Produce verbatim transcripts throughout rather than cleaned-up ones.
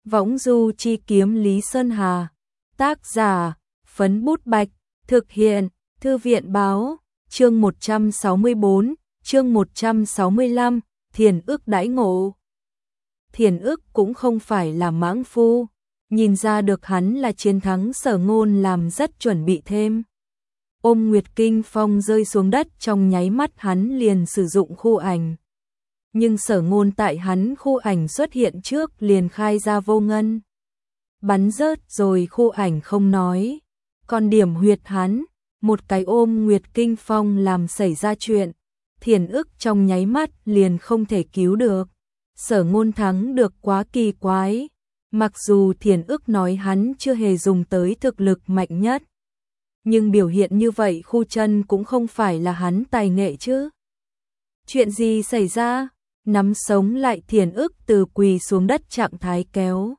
Võng du chi kiếm Lý Sơn Hà. Tác giả, Phấn Bút Bạch. Thực hiện, Thư viện Báo. Chương một trăm sáu mươi tư, chương một trăm sáu mươi lăm, Thiền Ức đãi ngộ. Thiền Ức cũng không phải là mãng phu, nhìn ra được hắn là chiến thắng Sở Ngôn làm rất chuẩn bị thêm. Ôm Nguyệt Kinh Phong rơi xuống đất trong nháy mắt hắn liền sử dụng khu ảnh. Nhưng Sở Ngôn tại hắn khu ảnh xuất hiện trước liền khai ra vô ngân. Bắn rớt rồi khu ảnh không nói. Còn điểm huyệt hắn, một cái ôm Nguyệt Kinh Phong làm xảy ra chuyện. Thiền Ức trong nháy mắt liền không thể cứu được. Sở Ngôn thắng được quá kỳ quái. Mặc dù Thiền Ức nói hắn chưa hề dùng tới thực lực mạnh nhất. Nhưng biểu hiện như vậy khu chân cũng không phải là hắn tài nghệ chứ. Chuyện gì xảy ra? Nắm sống lại Thiền Ức từ quỳ xuống đất trạng thái kéo.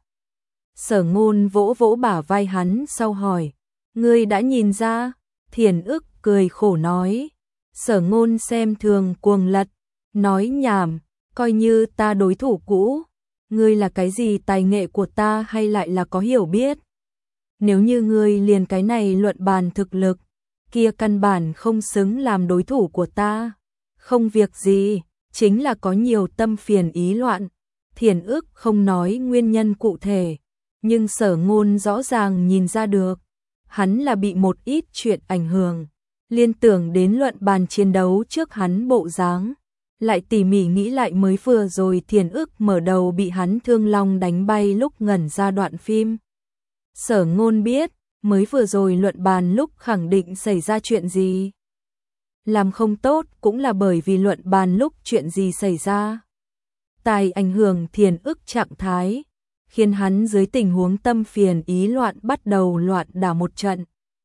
Sở Ngôn vỗ vỗ bả vai hắn sau hỏi. Ngươi đã nhìn ra? Thiền Ức cười khổ nói. Sở Ngôn xem thường cuồng lật. Nói nhảm, coi như ta đối thủ cũ. Ngươi là cái gì tài nghệ của ta hay lại là có hiểu biết? Nếu như ngươi liền cái này luận bàn thực lực, kia căn bản không xứng làm đối thủ của ta. Không việc gì, chính là có nhiều tâm phiền ý loạn. Thiền Ức không nói nguyên nhân cụ thể, nhưng Sở Ngôn rõ ràng nhìn ra được. Hắn là bị một ít chuyện ảnh hưởng, liên tưởng đến luận bàn chiến đấu trước hắn bộ dáng. Lại tỉ mỉ nghĩ lại mới vừa rồi Thiền Ức mở đầu bị hắn thương long đánh bay lúc ngẩn ra đoạn phim. Sở Ngôn biết, mới vừa rồi luận bàn lúc khẳng định xảy ra chuyện gì. Làm không tốt cũng là bởi vì luận bàn lúc chuyện gì xảy ra. Tài ảnh hưởng Thiền Ức trạng thái, khiến hắn dưới tình huống tâm phiền ý loạn bắt đầu loạn đả một trận.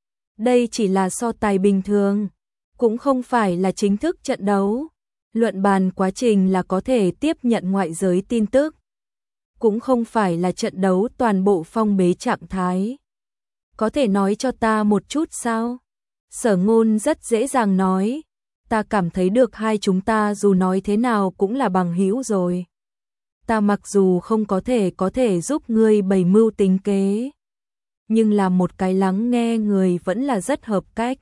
Đây chỉ là so tài bình thường, cũng không phải là chính thức trận đấu. Luận bàn quá trình là có thể tiếp nhận ngoại giới tin tức. Cũng không phải là trận đấu toàn bộ phong bế trạng thái. Có thể nói cho ta một chút sao? Sở Ngôn rất dễ dàng nói. Ta cảm thấy được hai chúng ta dù nói thế nào cũng là bằng hữu rồi. Ta mặc dù không có thể có thể giúp ngươi bày mưu tính kế, nhưng là một cái lắng nghe người vẫn là rất hợp cách.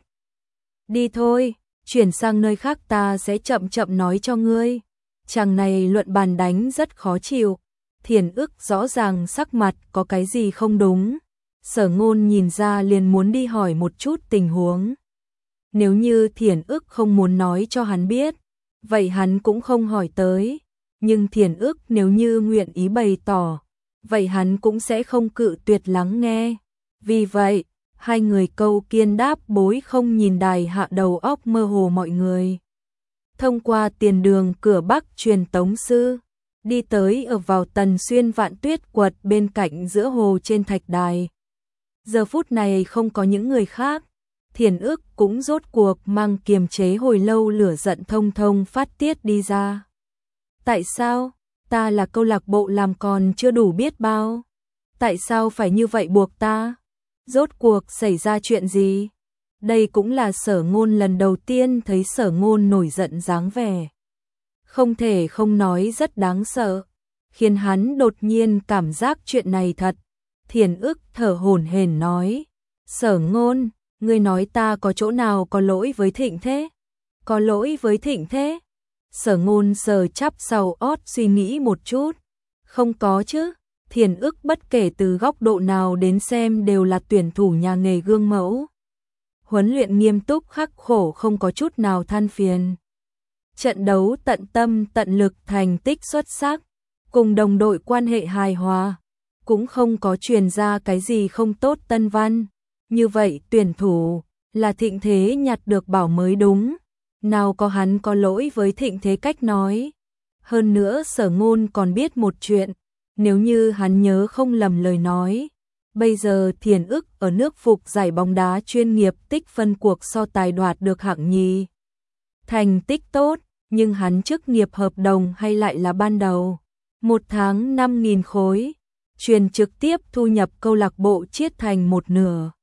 Đi thôi, chuyển sang nơi khác ta sẽ chậm chậm nói cho ngươi. Chàng này luận bàn đánh rất khó chịu. Thiền Ức rõ ràng sắc mặt có cái gì không đúng. Sở Ngôn nhìn ra liền muốn đi hỏi một chút tình huống. Nếu như Thiền Ức không muốn nói cho hắn biết, vậy hắn cũng không hỏi tới. Nhưng Thiền Ức nếu như nguyện ý bày tỏ, vậy hắn cũng sẽ không cự tuyệt lắng nghe. Vì vậy, hai người câu kiên đáp bối không nhìn đài hạ đầu óc mơ hồ mọi người. Thông qua tiền đường cửa Bắc truyền tống sư, đi tới ở vào Tần Xuyên Vạn Tuyết quật bên cạnh giữa hồ trên thạch đài. Giờ phút này không có những người khác, Thiền Ức cũng rốt cuộc mang kiềm chế hồi lâu lửa giận thông thông phát tiết đi ra. Tại sao? Ta là câu lạc bộ làm còn chưa đủ biết bao. Tại sao phải như vậy buộc ta? Rốt cuộc xảy ra chuyện gì? Đây cũng là Sở Ngôn lần đầu tiên thấy Sở Ngôn nổi giận dáng vẻ. Không thể không nói rất đáng sợ, khiến hắn đột nhiên cảm giác chuyện này thật. Thiền Ức thở hổn hển nói. Sở Ngôn, ngươi nói ta có chỗ nào có lỗi với Thịnh thế? Có lỗi với Thịnh thế? Sở Ngôn sờ chắp sau ót suy nghĩ một chút. Không có chứ. Thiền Ức bất kể từ góc độ nào đến xem đều là tuyển thủ nhà nghề gương mẫu. Huấn luyện nghiêm túc khắc khổ không có chút nào than phiền. Trận đấu tận tâm tận lực thành tích xuất sắc. Cùng đồng đội quan hệ hài hòa. Cũng không có truyền ra cái gì không tốt tân văn. Như vậy tuyển thủ là Thịnh Thế nhặt được bảo mới đúng. Nào có hắn có lỗi với Thịnh Thế cách nói. Hơn nữa Sở Ngôn còn biết một chuyện. Nếu như hắn nhớ không lầm lời nói, bây giờ Thiền Ức ở nước phục giải bóng đá chuyên nghiệp tích phân cuộc so tài đoạt được hạng nhì. Thành tích tốt, nhưng hắn chức nghiệp hợp đồng hay lại là ban đầu. Một tháng năm nghìn khối, truyền trực tiếp thu nhập câu lạc bộ chiết thành một nửa.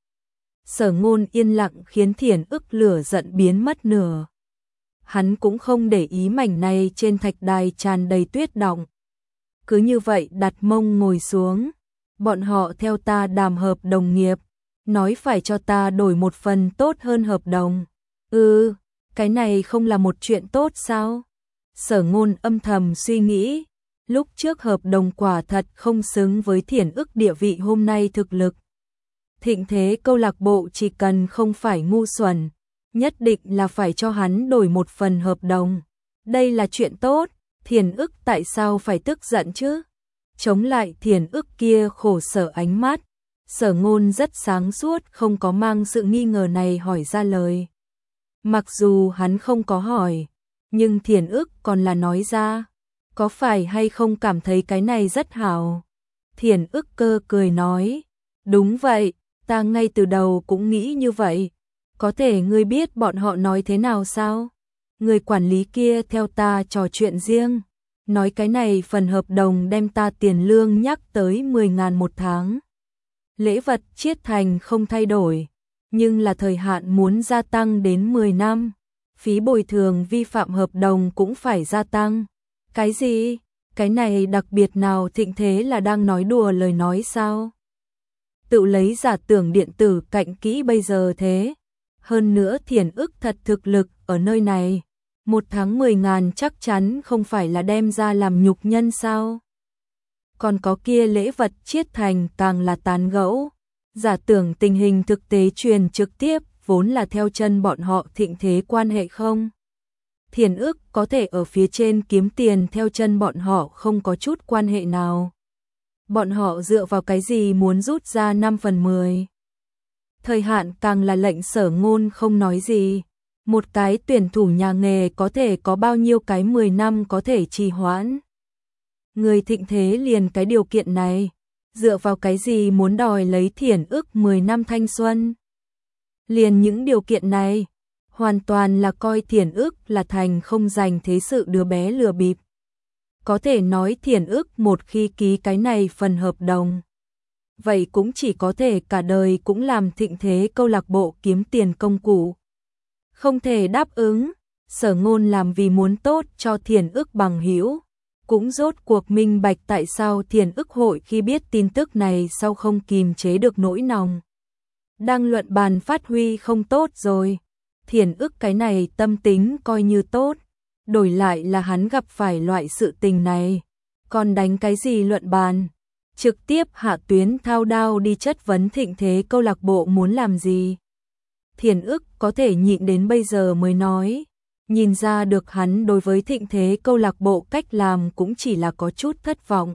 Sở Ngôn yên lặng khiến Thiền Ức lửa giận biến mất nửa. Hắn cũng không để ý mảnh này trên thạch đài tràn đầy tuyết đọng. Cứ như vậy đặt mông ngồi xuống, bọn họ theo ta đàm hợp đồng nghiệp, nói phải cho ta đổi một phần tốt hơn hợp đồng. Ừ, cái này không là một chuyện tốt sao? Sở Ngôn âm thầm suy nghĩ, lúc trước hợp đồng quả thật không xứng với Thiển Ức địa vị hôm nay thực lực. Thịnh Thế câu lạc bộ chỉ cần không phải ngu xuẩn, nhất định là phải cho hắn đổi một phần hợp đồng. Đây là chuyện tốt, Thiển Ức tại sao phải tức giận chứ? Chống lại Thiển Ức kia khổ sở ánh mắt, Sở Ngôn rất sáng suốt không có mang sự nghi ngờ này hỏi ra lời. Mặc dù hắn không có hỏi, nhưng Thiển Ức còn là nói ra, có phải hay không cảm thấy cái này rất hảo? Thiển Ức cơ cười nói, đúng vậy, ta ngay từ đầu cũng nghĩ như vậy. Có thể ngươi biết bọn họ nói thế nào sao? Người quản lý kia theo ta trò chuyện riêng, nói cái này phần hợp đồng đem ta tiền lương nhắc tới mười ngàn một tháng. Lễ vật chiết thành không thay đổi, nhưng là thời hạn muốn gia tăng đến mười năm. Phí bồi thường vi phạm hợp đồng cũng phải gia tăng. Cái gì? Cái này đặc biệt nào? Thịnh Thế là đang nói đùa lời nói sao? Tự lấy giả tưởng điện tử cạnh kỹ bây giờ thế. Hơn nữa Thiển Ức thật thực lực ở nơi này. Một tháng mười ngàn chắc chắn không phải là đem ra làm nhục nhân sao? Còn có kia lễ vật chiết thành càng là tán gẫu. Giả tưởng tình hình thực tế truyền trực tiếp vốn là theo chân bọn họ Thịnh Thế quan hệ không? Thiển Ức có thể ở phía trên kiếm tiền theo chân bọn họ không có chút quan hệ nào. Bọn họ dựa vào cái gì muốn rút ra năm phần mười? Thời hạn càng là lệnh Sở Ngôn không nói gì. Một cái tuyển thủ nhà nghề có thể có bao nhiêu cái mười năm có thể trì hoãn. Người Thịnh Thế liền cái điều kiện này, dựa vào cái gì muốn đòi lấy Thiển Ức mười năm thanh xuân? Liền những điều kiện này, hoàn toàn là coi Thiển Ức là thành không dành thế sự đứa bé lừa bịp. Có thể nói Thiển Ức một khi ký cái này phần hợp đồng, vậy cũng chỉ có thể cả đời cũng làm Thịnh Thế câu lạc bộ kiếm tiền công cụ. Không thể đáp ứng, Sở Ngôn làm vì muốn tốt cho Thiển Ức bằng hữu, cũng rốt cuộc minh bạch tại sao Thiển Ức hội khi biết tin tức này sau không kìm chế được nỗi lòng. Đang luận bàn phát huy không tốt rồi, Thiển Ức cái này tâm tính coi như tốt, đổi lại là hắn gặp phải loại sự tình này, còn đánh cái gì luận bàn, trực tiếp hạ tuyến thao đao đi chất vấn Thịnh Thế câu lạc bộ muốn làm gì. Thiển Ức có thể nhịn đến bây giờ mới nói, nhìn ra được hắn đối với Thịnh Thế câu lạc bộ cách làm cũng chỉ là có chút thất vọng.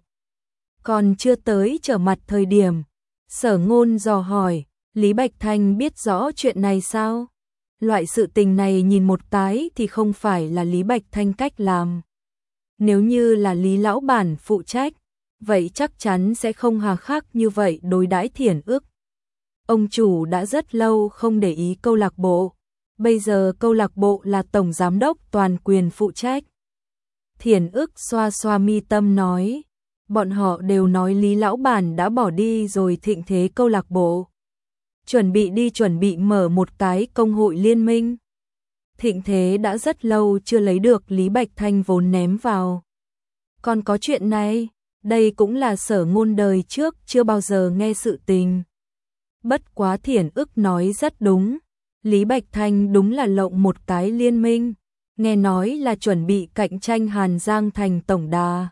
Còn chưa tới trở mặt thời điểm, Sở Ngôn dò hỏi, Lý Bạch Thanh biết rõ chuyện này sao? Loại sự tình này nhìn một cái thì không phải là Lý Bạch Thanh cách làm. Nếu như là Lý lão bản phụ trách, vậy chắc chắn sẽ không hà khắc như vậy đối đãi Thiển Ức. Ông chủ đã rất lâu không để ý câu lạc bộ, bây giờ câu lạc bộ là tổng giám đốc toàn quyền phụ trách. Thiển Ức xoa xoa mi tâm nói, bọn họ đều nói Lý lão bản đã bỏ đi rồi Thịnh Thế câu lạc bộ. Chuẩn bị đi chuẩn bị mở một cái công hội liên minh. Thịnh Thế đã rất lâu chưa lấy được Lý Bạch Thanh vốn ném vào. Còn có chuyện này, đây cũng là Sở Ngôn đời trước chưa bao giờ nghe sự tình. Bất quá Thiển Ức nói rất đúng, Lý Bạch Thanh đúng là lộng một cái liên minh, nghe nói là chuẩn bị cạnh tranh Hàn Giang thành tổng đà.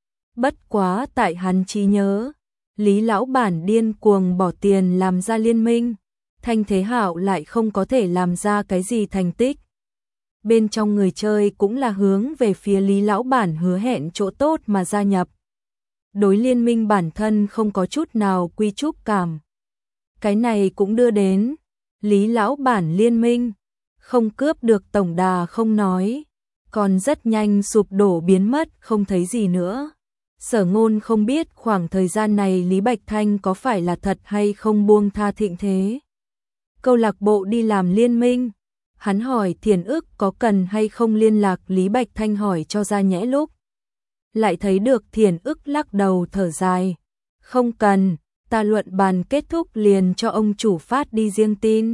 Bất quá tại hắn trí nhớ, Lý lão bản điên cuồng bỏ tiền làm ra liên minh, Thanh Thế Hạo lại không có thể làm ra cái gì thành tích. Bên trong người chơi cũng là hướng về phía Lý lão bản hứa hẹn chỗ tốt mà gia nhập. Đối liên minh bản thân không có chút nào quy chúc cảm. Cái này cũng đưa đến Lý lão bản liên minh không cướp được tổng đà không nói, còn rất nhanh sụp đổ biến mất không thấy gì nữa. Sở Ngôn không biết khoảng thời gian này Lý Bạch Thanh có phải là thật hay không buông tha Thịnh Thế câu lạc bộ đi làm liên minh. Hắn hỏi Thiển Ức có cần hay không liên lạc, Lý Bạch Thanh hỏi cho ra nhẽ lúc. Lại thấy được Thiển Ức lắc đầu thở dài. Không cần, ta luận bàn kết thúc liền cho ông chủ phát đi riêng tin.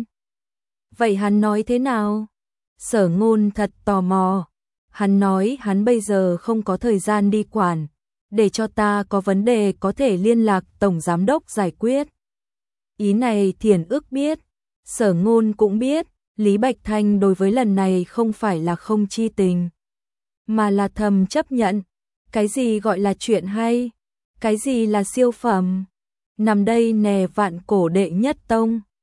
Vậy hắn nói thế nào? Sở Ngôn thật tò mò. Hắn nói hắn bây giờ không có thời gian đi quản, để cho ta có vấn đề có thể liên lạc Tổng Giám đốc giải quyết. Ý này Thiển ước biết, Sở Ngôn cũng biết, Lý Bạch Thanh đối với lần này không phải là không chi tình, mà là thầm chấp nhận. Cái gì gọi là chuyện hay? Cái gì là siêu phẩm? Nằm đây nè vạn cổ đệ nhất tông.